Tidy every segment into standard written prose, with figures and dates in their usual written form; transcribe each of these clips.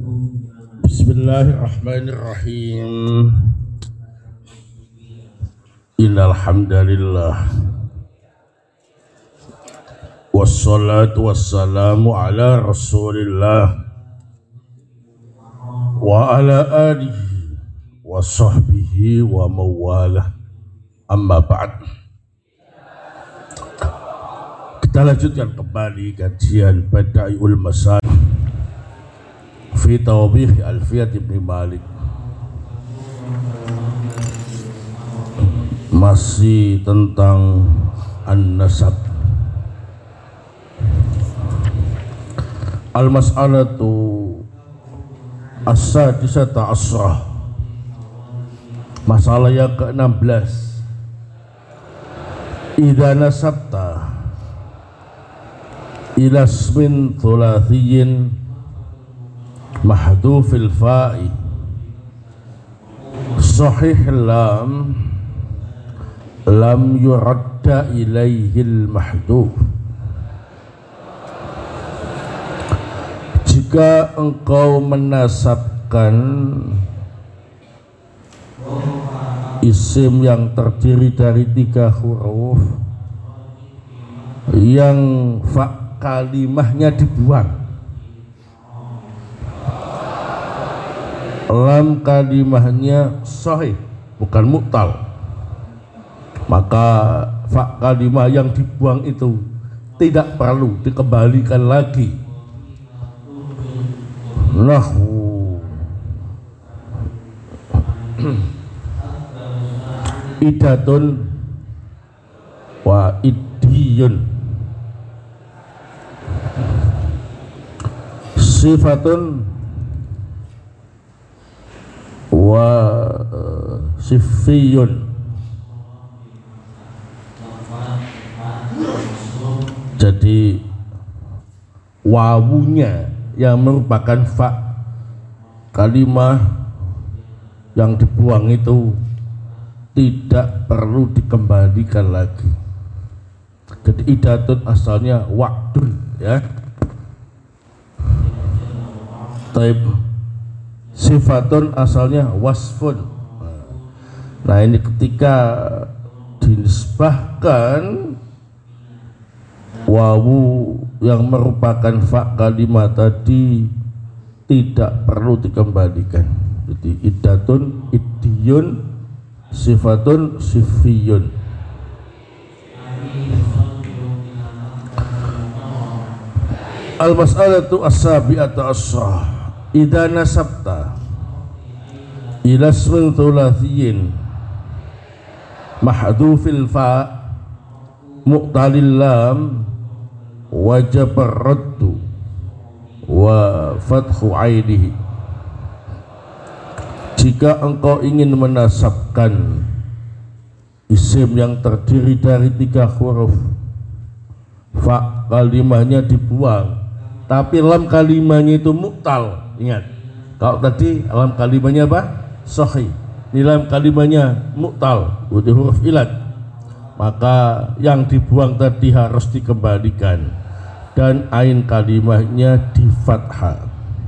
Bismillahirrahmanirrahim. Innal hamdalillah wassalatu wassalamu ala Rasulillah wa ala alihi wa sahbihi wa mawalah. Amma ba'd. Kita lanjutkan kembali kajian Bada'iul Masalik fi Tawbih Alfiyat Ibn Malik. Masih tentang an-nasab. Al-mas'alatu as-sadisata asrah. Masalah yang ke-16. Idza nasabta ila ismin thulathiyin mahdhufil fa'i sahih lam yuradda ilaihil mahdhuf. Jika engkau menasabkan isim yang terdiri dari 3 huruf yang fa kalimahnya dibuang, lam kalimahnya sahih bukan mu'tal, maka fa kalimah yang dibuang itu tidak perlu dikembalikan lagi. Nahwu idatun wa idiyun, sifatun wa sifiyun. Jadi wawunya yang merupakan fa kalimah yang dibuang itu tidak perlu dikembalikan lagi. Jadi idatun asalnya wa'dun, ya. Taib. Sifatun asalnya wasfun. Nah, ini ketika dinisbahkan wawu yang merupakan fa kalimat tadi tidak perlu dikembalikan. Jadi idatun, idiyun, sifatun, sifiyun. Al-mas'alatu as-sabi'atu asrah. Idza nasabta ila ismin thulathiyin mahdhufil fa mu'talil lam wajib ar-raddu wa fathu ainihi. Jika engkau ingin menasabkan isim yang terdiri dari 3 huruf, fa kalimahnya dibuang, tapi lam kalimahnya itu mu'tal. Ingat, kalau tadi lam kalimahnya apa? Sahih. Ini lam kalimahnya mu'tal, udah huruf ilat, maka yang dibuang tadi harus dikembalikan dan ain kalimahnya di fathah.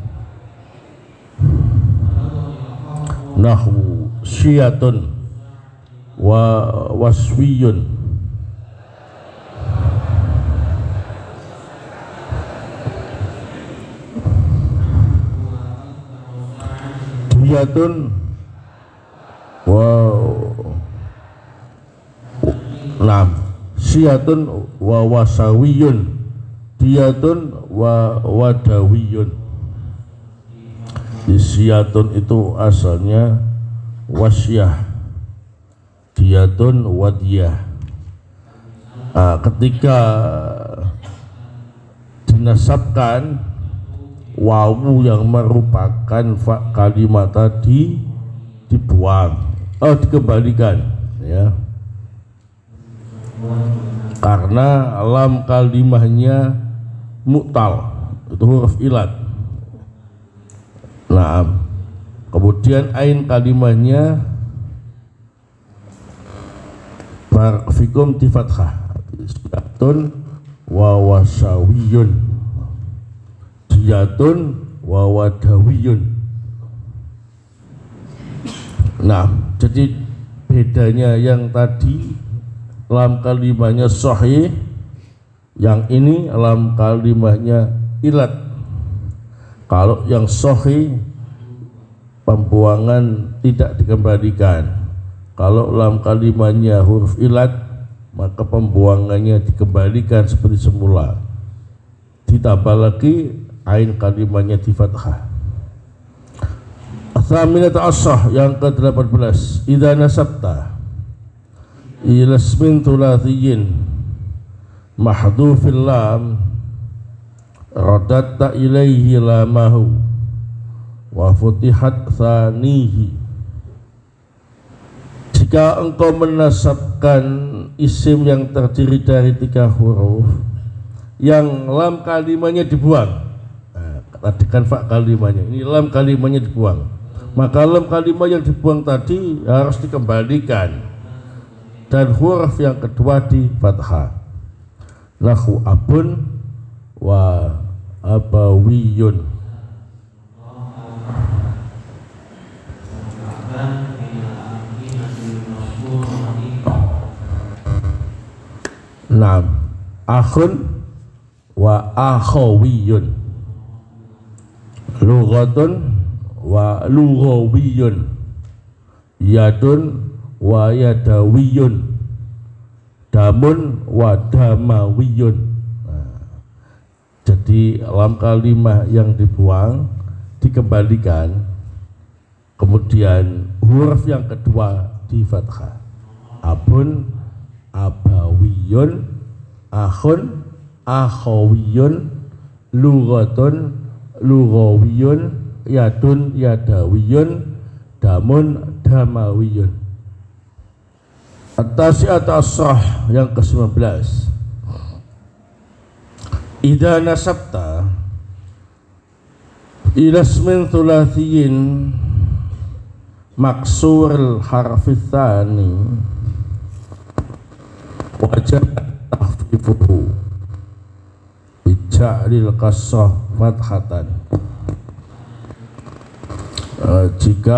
Nahwu syiyatun wa waswiyun, diyatun wa syiyatun wa wasawiyun, diyatun wa wadawiyun. Syiyatun itu asalnya wasyah, diyatun wadiyah. Ketika dinasabkan wawu yang merupakan fa kalimat tadi dibuang, dikembalikan, ya, karena lam kalimahnya mu'tal, itu huruf ilat. Nah, kemudian ain kalimahnya barafikum di fathah, syiyatun wa wasawiyun, diyatun wa wadawiyun. Nah, jadi bedanya yang tadi lam kalimahnya sahih, yang ini lam kalimahnya ilat. Kalau yang sahih pembuangan tidak dikembalikan. Kalau lam kalimahnya huruf ilat, maka pembuangannya dikembalikan seperti semula. Ditambah lagi ain kalimahnya di fathah. Atsaminatu ashah, yang ke-18, idza nasabta ila ismin thulathiyin mahdhufil lam radatta ilaihi lamahu wa futihat tsanihi. Jika engkau menasabkan isim yang terdiri dari 3 huruf yang lam kalimahnya dibuang, tadi kan fa kalimahnya, ini lam kalimahnya dibuang, maka lam kalimah yang dibuang tadi harus dikembalikan dan huruf yang kedua di fathah. Nahu abun wa abawiyun. Naam, akhun wa akhawiyun, lughatun wa lughawiyun, yadun wa yadawiyun, damun wa damawiyun. Nah, jadi lam kalimah yang dibuang dikembalikan, kemudian huruf yang kedua di fathah. Abun, abawiyun, akhun, akhawiyun, lughatun, lughawiyun, yadun, yadawiyun, damun, damawiyun. At-tasi'atu as-sah, yang ke-19, idza nasabta ila ismin thulathiyin maksuril harfi tsani wajib tahfifuhu bija'lil kasrah fathatan. Jika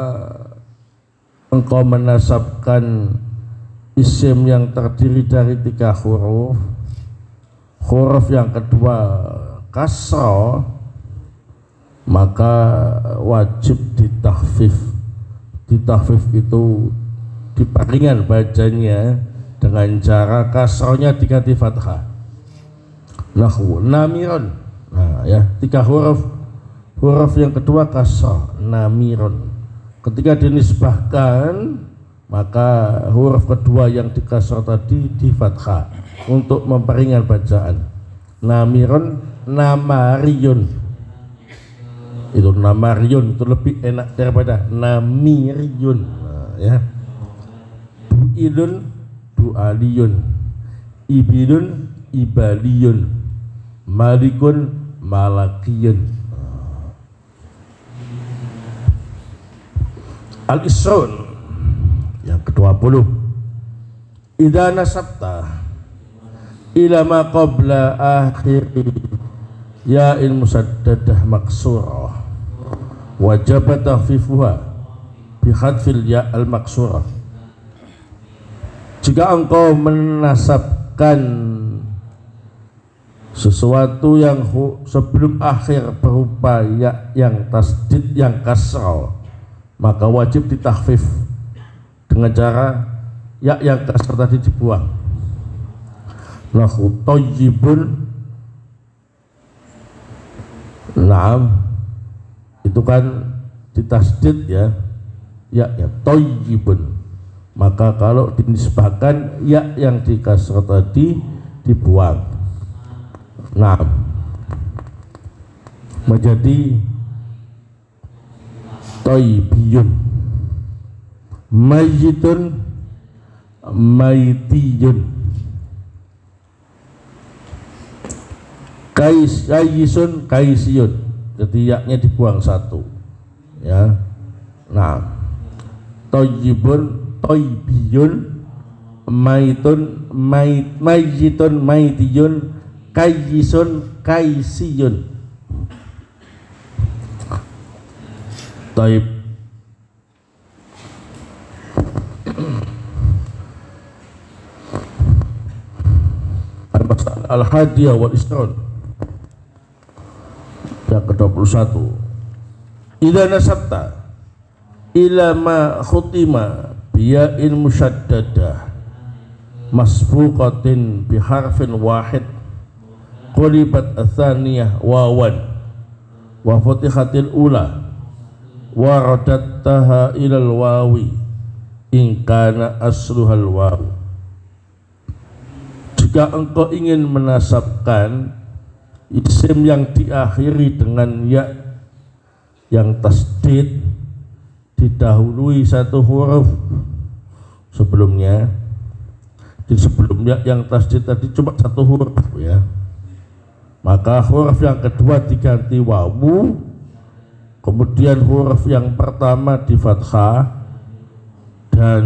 engkau menasabkan isim yang terdiri dari 3 huruf, huruf yang kedua kasrah, maka wajib ditahfif. Ditahfif itu diparingan bacanya dengan cara kasrahnya diganti fathah. Nahwu namirun. Nah ya, 3 huruf yang kedua kasrah, namirun. Ketika dinisbahkan, maka huruf kedua yang di kasrah tadi di fathah untuk memperingan bacaan. Namirun, namariyun. Itu namariyun itu lebih enak daripada namiriyun. Nah, ya. Du'ilun, du'aliyun, ibilun, ibaliyun, malikun, malakiyun. Al-Isrun, yang ke-20, idza nasabta ila ma qabla akhir ya'il musaddadah maksurah wajib tahfifuha bi hadfil ya al-maksurah. Jika engkau menasabkan sesuatu yang sebelum akhir berupa ya yang tasdid yang kasrah, maka wajib ditahfif dengan cara ya yang kasar tadi dibuang. Lahu thayyibun, naam, itu kan ditasdid ya thayyibun, maka kalau dinisbahkan ya yang di kasar tadi dibuang, naam, menjadi thayyibiyun, mayyitun, maitiyun, kaisun, kaisiyun. Jadi yaknya dibuang satu ya. Nah, thayyibun, thayyibiyun, maitun, mayyitun, maitiyun, kaisun, kaisiyun. Taib. Al-Hadiyah wal Isron yang ke-21. Idza nasabta ila ma khutima biya'in musyaddadah masbuqatin biharfin wahid qulibat atsaniyah wawan wa futihatil ula wa radattaha ilal wawi in kana asluhal wawu. Jika engkau ingin menasabkan isim yang diakhiri dengan ya yang tasdid didahului satu huruf sebelumnya, di sebelumnya yang tasdid tadi cuma satu huruf ya, maka huruf yang kedua diganti wawu, kemudian huruf yang pertama di fathah dan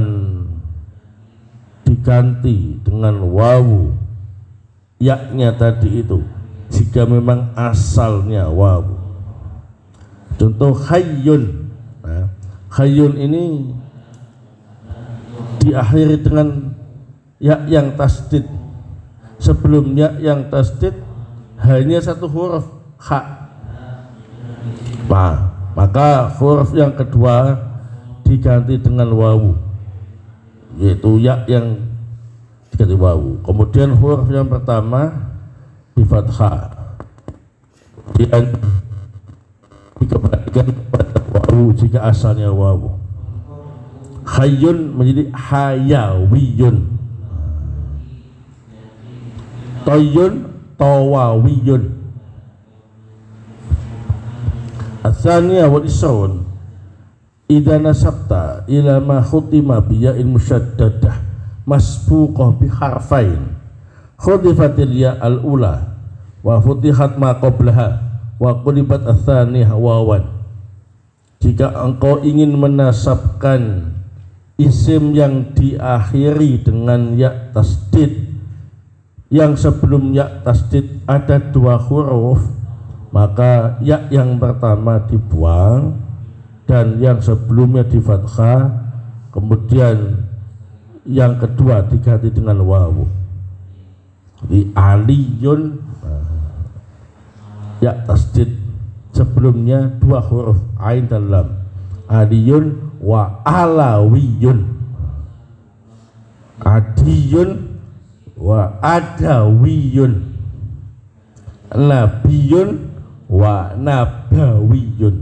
diganti dengan wawu yaknya tadi itu jika memang asalnya wawu. Contoh hayyun. Nah, hayyun ini diakhiri dengan ya yang tasdid, sebelumnya yang tasdid hanya satu huruf ha. Nah, maka huruf yang kedua diganti dengan wawu, yaitu ya yang diganti wawu. Kemudian huruf yang pertama di fathah, kemudian dikembalikan kepada wawu jika asalnya wawu. Hayyun menjadi hayawiyun, toyun tawawiyun. Atsaniyah wal isron idza nasabta ila ma khutima biya'in musyaddadah masbuqah bi harfain khudifatil ya al-ula wa futihat ma qablaha wa qulibat atsaniyah wawan. Jika engkau ingin menasabkan isim yang diakhiri dengan ya tasdid, yang sebelum ya tasdid ada dua huruf, maka ya yang pertama dibuang dan yang sebelumnya di fathah, kemudian yang kedua diganti dengan wawu. Di aliyun, ya tasdid sebelumnya dua huruf ain dan lam, aliyun wa alawiyun, adiyun wa adawiyun, nabiyun wa nabawiyun.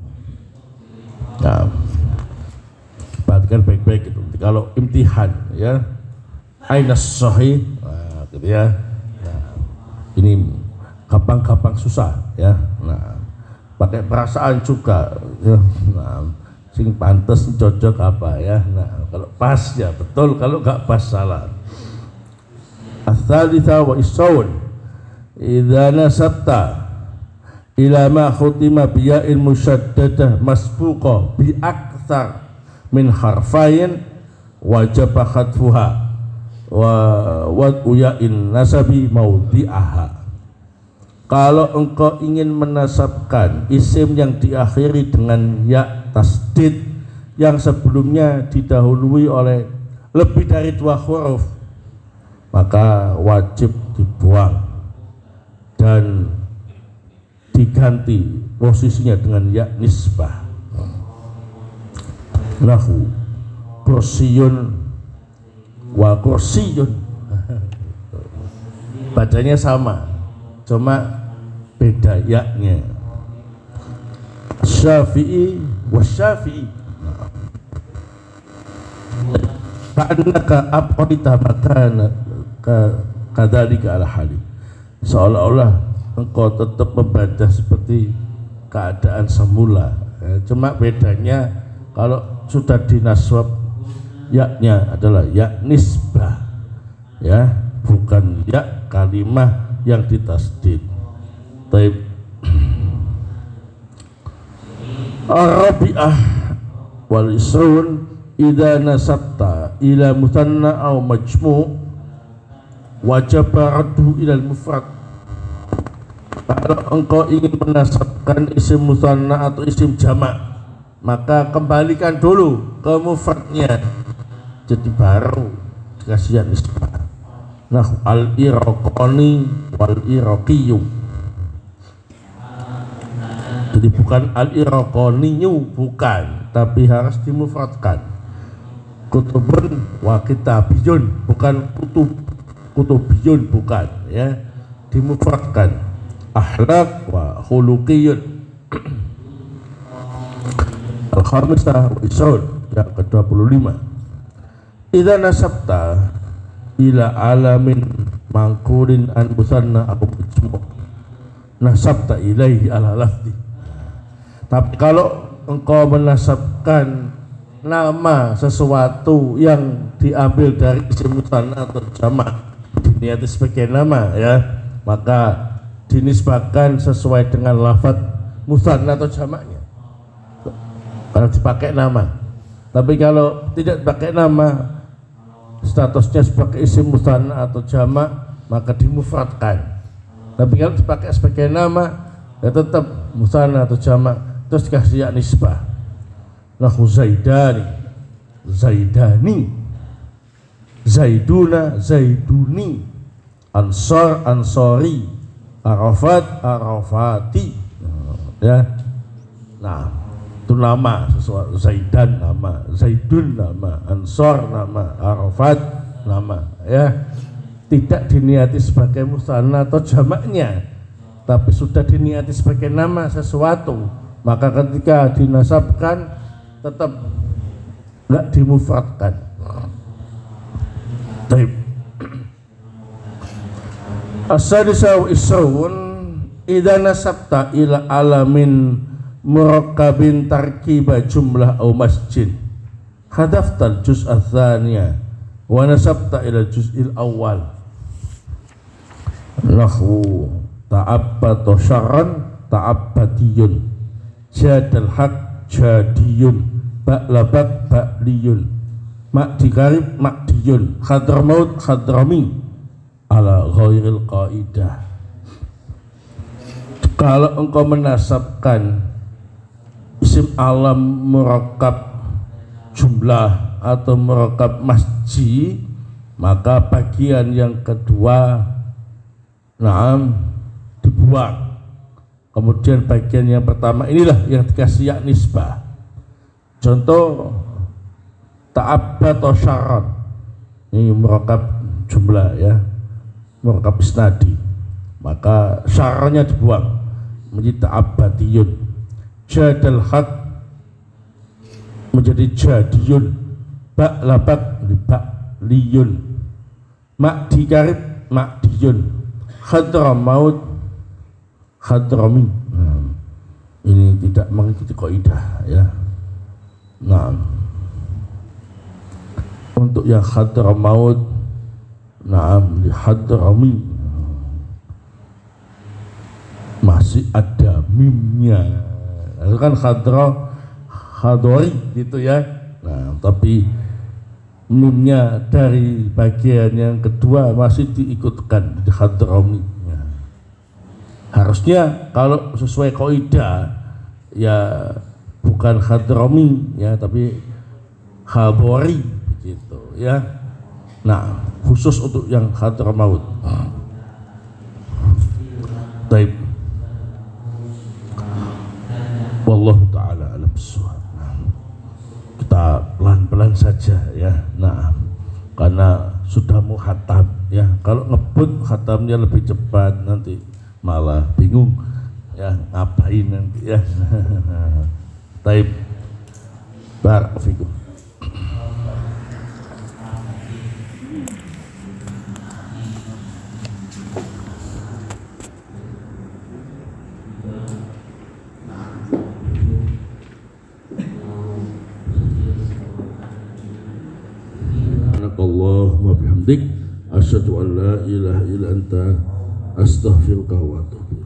Nah, perhatikan baik-baik itu. Kalau imtihan ya, ainas sahih, nah, gitu ya. Nah, ini gampang-gampang susah ya. Nah, pakai perasaan juga ya. Nah, sing pantes cocok apa ya. Nah, kalau pas ya betul, kalau gak pas salah. Ats-tsalitsah wa isawun idza nasabta ila ma khutima biya'in musyaddadah masbuqah bi aktsar min harfain wajaba khatfuha wa uya'in nasabi maudhi'aha. Kalau engkau ingin menasabkan isim yang diakhiri dengan ya tasdid yang sebelumnya didahului oleh lebih dari dua huruf, maka wajib dibuang dan diganti posisinya dengan ya nisbah. Lahu kursiyun wa kursiyun, bacanya sama cuma beda yaknya. Syafi'i wa syafi'i, ka'annaka abqaita makana kadzalika ala hali, seolah-olah engkau tetap membaca seperti keadaan semula ya, cuma bedanya kalau sudah dinaswab yaknya adalah ya nisbah ya, bukan ya kalimah yang ditasdid. Taib. Arabi'ah wal isrun idza nasabta ila mutanna aw majmu' wajib raddu ila al-mufrad. Kalau engkau ingin menasabkan isim musanna atau isim jamak maka kembalikan dulu ke mufradnya, jadi baru dikasih ya nisbah. Nah, al-iraqani wal-iraqiyu, jadi bukan al-iraqaniyu, bukan, tapi harus dimufradkan. Kutubun wa kitabiyun, bukan kutubiyun, bukan, ya, dimufradkan. Akhlaq wa khuluqiyun. Al-khamisah wa isrun, yang ke-25. Idza nasabta ila alamin mangkurin an musanna aku majmu' nasabta ilaihi ala lafzi. Tapi kalau engkau menasabkan nama sesuatu yang diambil dari isim musanna atau jamak, diniati sebagai nama, ya, maka dinisbahkan sesuai dengan lafaz musanna atau jamaknya kalau dipakai nama. Tapi kalau tidak dipakai nama, statusnya sebagai isim musanna atau jamak, maka dimufradkan. Tapi kalau dipakai sebagai nama, ya tetap musanna atau jamak, terus dikasih ya nisbah. Nahu zaidani, zaidani, zaiduna, zaiduni, ansor, ansori, arafat, arafati, ya. Nah, itu nama sesuatu. Zaidan nama, zaidun nama, ansor nama, arafat nama, ya. Tidak diniati sebagai musanna atau jamaknya, tapi sudah diniati sebagai nama sesuatu, maka ketika dinasabkan tetap enggak dimufradkan. Baik. As-sadisa wa isrun idza nasabta ila alamin murakkabin tarkiba jumlah au masjid hadaftal juz' ats-tsaniyah wa nasabta ila juz'il awal. Nahwu ta'abbata syarran ta'abbadiyun, jadal haq jadiyun, ba'labak ba'liyun, ma'di karib ma'diyun, hadramaut hadrami, ala ghairil qaidah. Kalau engkau menasabkan isim alam murakkab jumlah atau murakkab masjid, maka bagian yang kedua dibuang. Kemudian bagian yang pertama inilah yang dikasih ya nisbah. Contoh ta'abbad atau syarat, ini murakkab jumlah, ya, murakkab isnadi, maka syaranya dibuang menjadi ta'abbadiyun. Jadal haq menjadi jadiyun, ba'labak menjadi ba'liyun, ma'di karib ma'diyun, hadramaut hadrami. Ini tidak mengikuti kaidah, ya. Nah, untuk yang hadramaut, di hadrami masih ada mimnya, itu kan hadori gitu, ya. Nah, tapi mimnya dari bagian yang kedua masih diikutkan di hadrami. Harusnya kalau sesuai kaidah, ya bukan hadrami, ya, tapi hadori begitu, ya. Nah, khusus untuk yang hadramaut. Baik. Wallahu ta'ala alam bissawab. Kita pelan-pelan saja, ya. Nah, karena sudah mau khatam, ya. Kalau ngebut khatamnya lebih cepat, nanti malah bingung, ya, ngapain nanti, ya. Taib. Barakallahu. Allahumma bihamdik asyhadu an la ilaha illa anta astaghfiruka wa atubu